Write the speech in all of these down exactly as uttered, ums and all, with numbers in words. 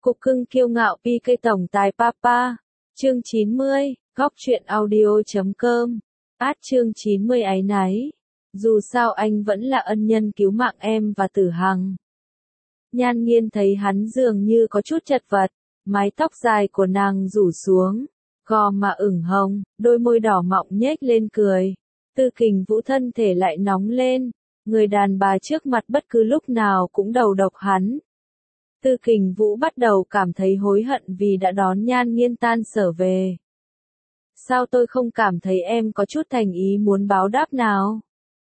Cục cưng kiêu ngạo pê ca tổng tài Papa. Chương chín mươi, góc truyện audio.com. Át chương chín mươi áy náy. Dù sao anh vẫn là ân nhân cứu mạng em và Tử Hằng. Nhan Nghiên thấy hắn dường như có chút chật vật, mái tóc dài của nàng rủ xuống, gò má ửng hồng, đôi môi đỏ mọng nhếch lên cười. Tư Kình Vũ thân thể lại nóng lên, người đàn bà trước mặt bất cứ lúc nào cũng đầu độc hắn. Tư Kình Vũ bắt đầu cảm thấy hối hận vì đã đón Nhan Nghiên tan sở về. Sao tôi không cảm thấy em có chút thành ý muốn báo đáp nào?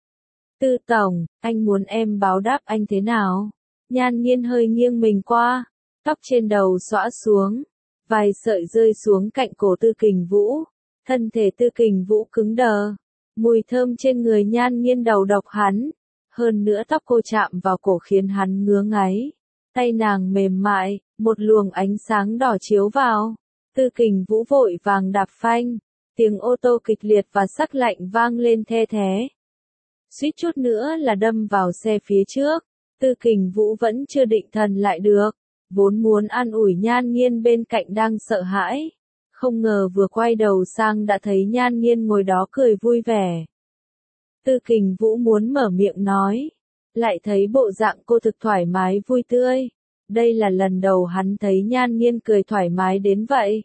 Tư tổng, anh muốn em báo đáp anh thế nào? Nhan Nghiên hơi nghiêng mình qua, tóc trên đầu xõa xuống, vài sợi rơi xuống cạnh cổ Tư Kình Vũ. Thân thể Tư Kình Vũ cứng đờ, mùi thơm trên người Nhan Nghiên đầu độc hắn, hơn nữa tóc cô chạm vào cổ khiến hắn ngứa ngáy. Tay nàng mềm mại, một luồng ánh sáng đỏ chiếu vào. Tư Kình Vũ vội vàng đạp phanh, tiếng ô tô kịch liệt và sắc lạnh vang lên the thé. Suýt chút nữa là đâm vào xe phía trước. Tư Kình Vũ vẫn chưa định thần lại được, vốn muốn an ủi Nhan Nghiên bên cạnh đang sợ hãi, không ngờ vừa quay đầu sang đã thấy Nhan Nghiên ngồi đó cười vui vẻ. Tư Kình Vũ muốn mở miệng nói, lại thấy bộ dạng cô thực thoải mái vui tươi. Đây là lần đầu hắn thấy Nhan Nghiên cười thoải mái đến vậy.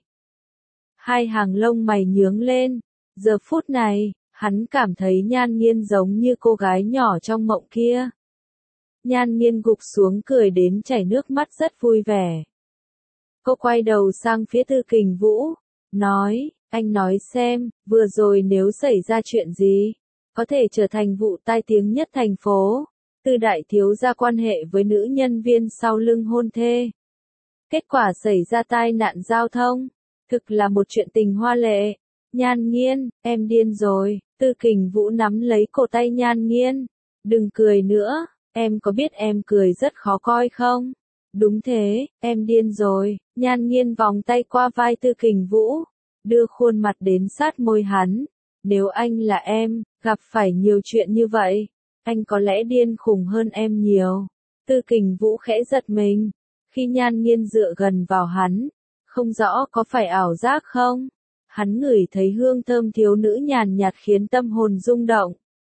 Hai hàng lông mày nhướng lên, giờ phút này, hắn cảm thấy Nhan Nghiên giống như cô gái nhỏ trong mộng kia. Nhan Nghiên gục xuống cười đến chảy nước mắt rất vui vẻ. Cô quay đầu sang phía Tư Kình Vũ, nói, anh nói xem, vừa rồi nếu xảy ra chuyện gì, có thể trở thành vụ tai tiếng nhất thành phố. Tư đại thiếu gia quan hệ với nữ nhân viên sau lưng hôn thê. Kết quả xảy ra tai nạn giao thông, thực là một chuyện tình hoa lệ. Nhan Nghiên, em điên rồi. Tư Kình Vũ nắm lấy cổ tay Nhan Nghiên. Đừng cười nữa, em có biết em cười rất khó coi không? Đúng thế, em điên rồi. Nhan Nghiên vòng tay qua vai Tư Kình Vũ, đưa khuôn mặt đến sát môi hắn. Nếu anh là em, gặp phải nhiều chuyện như vậy, anh có lẽ điên khùng hơn em nhiều. Tư Kình Vũ khẽ giật mình, khi Nhan Nghiên dựa gần vào hắn, không rõ có phải ảo giác không? Hắn ngửi thấy hương thơm thiếu nữ nhàn nhạt khiến tâm hồn rung động.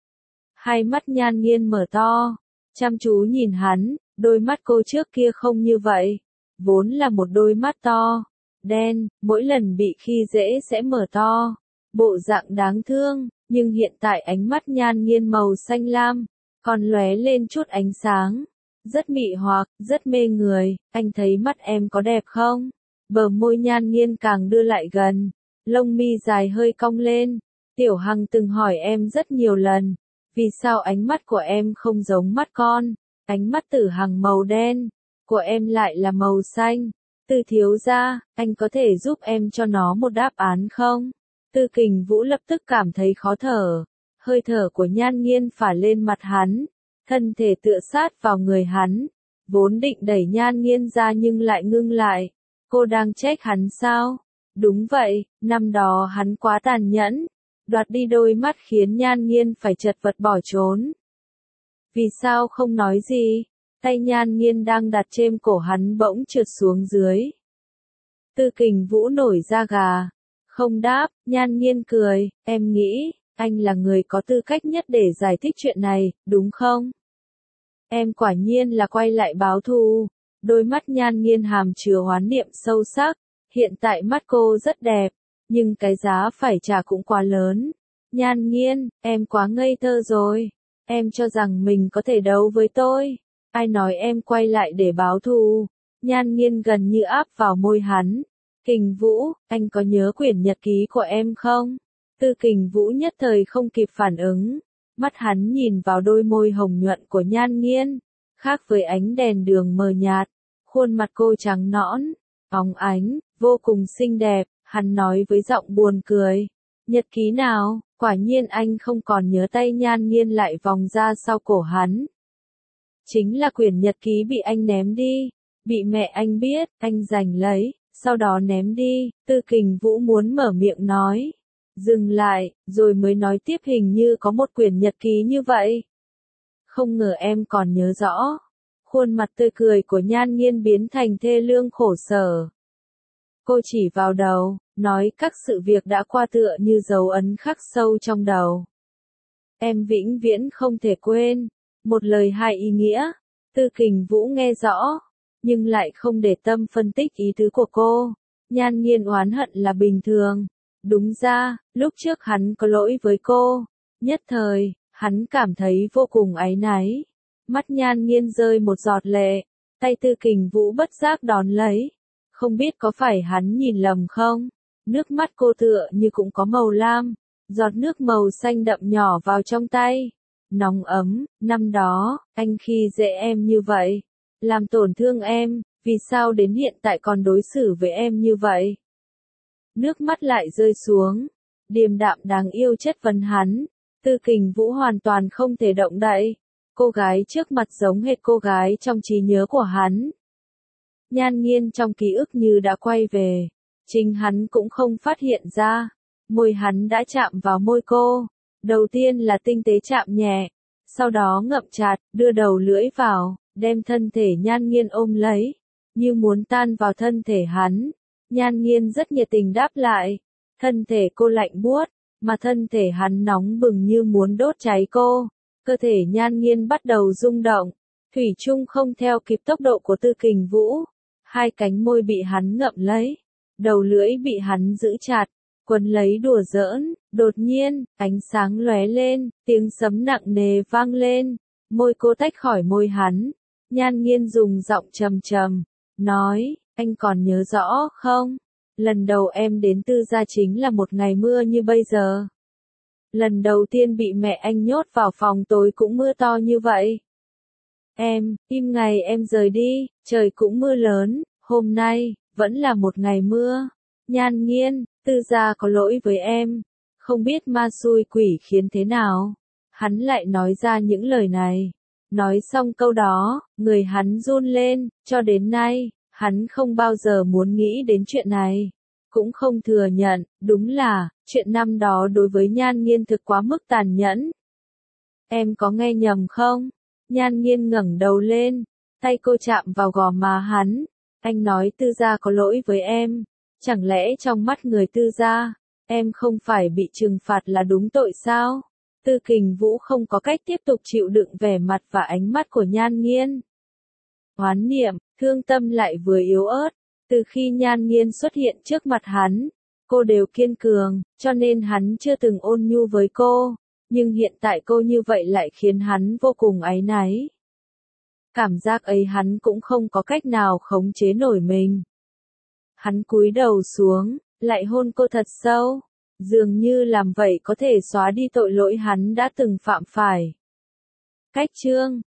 Hai mắt Nhan Nghiên mở to, chăm chú nhìn hắn, đôi mắt cô trước kia không như vậy, vốn là một đôi mắt to, đen, mỗi lần bị khi dễ sẽ mở to, bộ dạng đáng thương. Nhưng hiện tại ánh mắt Nhan Nghiên màu xanh lam, còn lóe lên chút ánh sáng. Rất mị hoặc, rất mê người. Anh thấy mắt em có đẹp không? Bờ môi Nhan Nghiên càng đưa lại gần, lông mi dài hơi cong lên. Tiểu Hằng từng hỏi em rất nhiều lần, vì sao ánh mắt của em không giống mắt con? Ánh mắt Tử Hằng màu đen, của em lại là màu xanh. Tư thiếu gia, anh có thể giúp em cho nó một đáp án không? Tư Kình Vũ lập tức cảm thấy khó thở, hơi thở của Nhan Nghiên phả lên mặt hắn, thân thể tựa sát vào người hắn, vốn định đẩy Nhan Nghiên ra nhưng lại ngưng lại. Cô đang trách hắn sao? Đúng vậy, năm đó hắn quá tàn nhẫn, đoạt đi đôi mắt khiến Nhan Nghiên phải chật vật bỏ trốn. Vì sao không nói gì? Tay Nhan Nghiên đang đặt trên cổ hắn bỗng trượt xuống dưới. Tư Kình Vũ nổi da gà. Không đáp. Nhan Nghiên cười, em nghĩ, anh là người có tư cách nhất để giải thích chuyện này, đúng không? Em quả nhiên là quay lại báo thù. Đôi mắt Nhan Nghiên hàm chứa oán niệm sâu sắc, hiện tại mắt cô rất đẹp, nhưng cái giá phải trả cũng quá lớn. Nhan Nghiên, em quá ngây thơ rồi, em cho rằng mình có thể đấu với tôi. Ai nói em quay lại để báo thù? Nhan Nghiên gần như áp vào môi hắn. Kình Vũ, anh có nhớ quyển nhật ký của em không? Tư Kình Vũ nhất thời không kịp phản ứng. Mắt hắn nhìn vào đôi môi hồng nhuận của Nhan Nghiên. Khác với ánh đèn đường mờ nhạt, khuôn mặt cô trắng nõn, óng ánh, vô cùng xinh đẹp. Hắn nói với giọng buồn cười. Nhật ký nào? Quả nhiên anh không còn nhớ. Tay Nhan Nghiên lại vòng ra sau cổ hắn. Chính là quyển nhật ký bị anh ném đi. Bị mẹ anh biết, anh giành lấy, sau đó ném đi. Tư Kình Vũ muốn mở miệng nói, dừng lại, rồi mới nói tiếp, hình như có một quyển nhật ký như vậy. Không ngờ em còn nhớ rõ. Khuôn mặt tươi cười của Nhan Nghiên biến thành thê lương khổ sở. Cô chỉ vào đầu, nói các sự việc đã qua tựa như dấu ấn khắc sâu trong đầu. Em vĩnh viễn không thể quên. Một lời hai ý nghĩa. Tư Kình Vũ nghe rõ, nhưng lại không để tâm phân tích ý tứ của cô. Nhan Nghiên oán hận là bình thường. Đúng ra, lúc trước hắn có lỗi với cô. Nhất thời, hắn cảm thấy vô cùng áy náy. Mắt Nhan Nghiên rơi một giọt lệ. Tay Tư Kình Vũ bất giác đón lấy. Không biết có phải hắn nhìn lầm không? Nước mắt cô tựa như cũng có màu lam. Giọt nước màu xanh đậm nhỏ vào trong tay. Nóng ấm, năm đó, anh khi dễ em như vậy. Làm tổn thương em, vì sao đến hiện tại còn đối xử với em như vậy? Nước mắt lại rơi xuống. Điềm đạm đáng yêu chất vấn hắn. Tư Kình Vũ hoàn toàn không thể động đậy. Cô gái trước mặt giống hệt cô gái trong trí nhớ của hắn. Nhan Nghiên trong ký ức như đã quay về. Chính hắn cũng không phát hiện ra. Môi hắn đã chạm vào môi cô. Đầu tiên là tinh tế chạm nhẹ. Sau đó ngậm chặt, đưa đầu lưỡi vào, đem thân thể Nhan Nghiên ôm lấy. Như muốn tan vào thân thể hắn. Nhan Nghiên rất nhiệt tình đáp lại. Thân thể cô lạnh buốt, mà thân thể hắn nóng bừng như muốn đốt cháy cô. Cơ thể Nhan Nghiên bắt đầu rung động. Thủy chung không theo kịp tốc độ của Tư Kình Vũ. Hai cánh môi bị hắn ngậm lấy. Đầu lưỡi bị hắn giữ chặt. Quấn lấy đùa giỡn. Đột nhiên, ánh sáng lóe lên. Tiếng sấm nặng nề vang lên. Môi cô tách khỏi môi hắn. Nhan Nghiên dùng giọng trầm trầm. Nói, anh còn nhớ rõ không? Lần đầu em đến Tư gia chính là một ngày mưa như bây giờ. Lần đầu tiên bị mẹ anh nhốt vào phòng tối cũng mưa to như vậy. Em, im ngày em rời đi, trời cũng mưa lớn, hôm nay, vẫn là một ngày mưa. Nhan Nghiên, Tư gia có lỗi với em. Không biết ma xui quỷ khiến thế nào. Hắn lại nói ra những lời này. Nói xong câu đó, người hắn run lên, cho đến nay, hắn không bao giờ muốn nghĩ đến chuyện này. Cũng không thừa nhận, đúng là, chuyện năm đó đối với Nhan Nghiên thực quá mức tàn nhẫn. Em có nghe nhầm không? Nhan Nghiên ngẩng đầu lên, tay cô chạm vào gò má hắn. Anh nói Tư gia có lỗi với em. Chẳng lẽ trong mắt người Tư gia, em không phải bị trừng phạt là đúng tội sao? Tư Kình Vũ không có cách tiếp tục chịu đựng vẻ mặt và ánh mắt của Nhan Nghiên. Oán niệm, thương tâm lại vừa yếu ớt. Từ khi Nhan Nghiên xuất hiện trước mặt hắn, cô đều kiên cường, cho nên hắn chưa từng ôn nhu với cô. Nhưng hiện tại cô như vậy lại khiến hắn vô cùng áy náy. Cảm giác ấy hắn cũng không có cách nào khống chế nổi mình. Hắn cúi đầu xuống, lại hôn cô thật sâu. Dường như làm vậy có thể xóa đi tội lỗi hắn đã từng phạm phải. Cách chương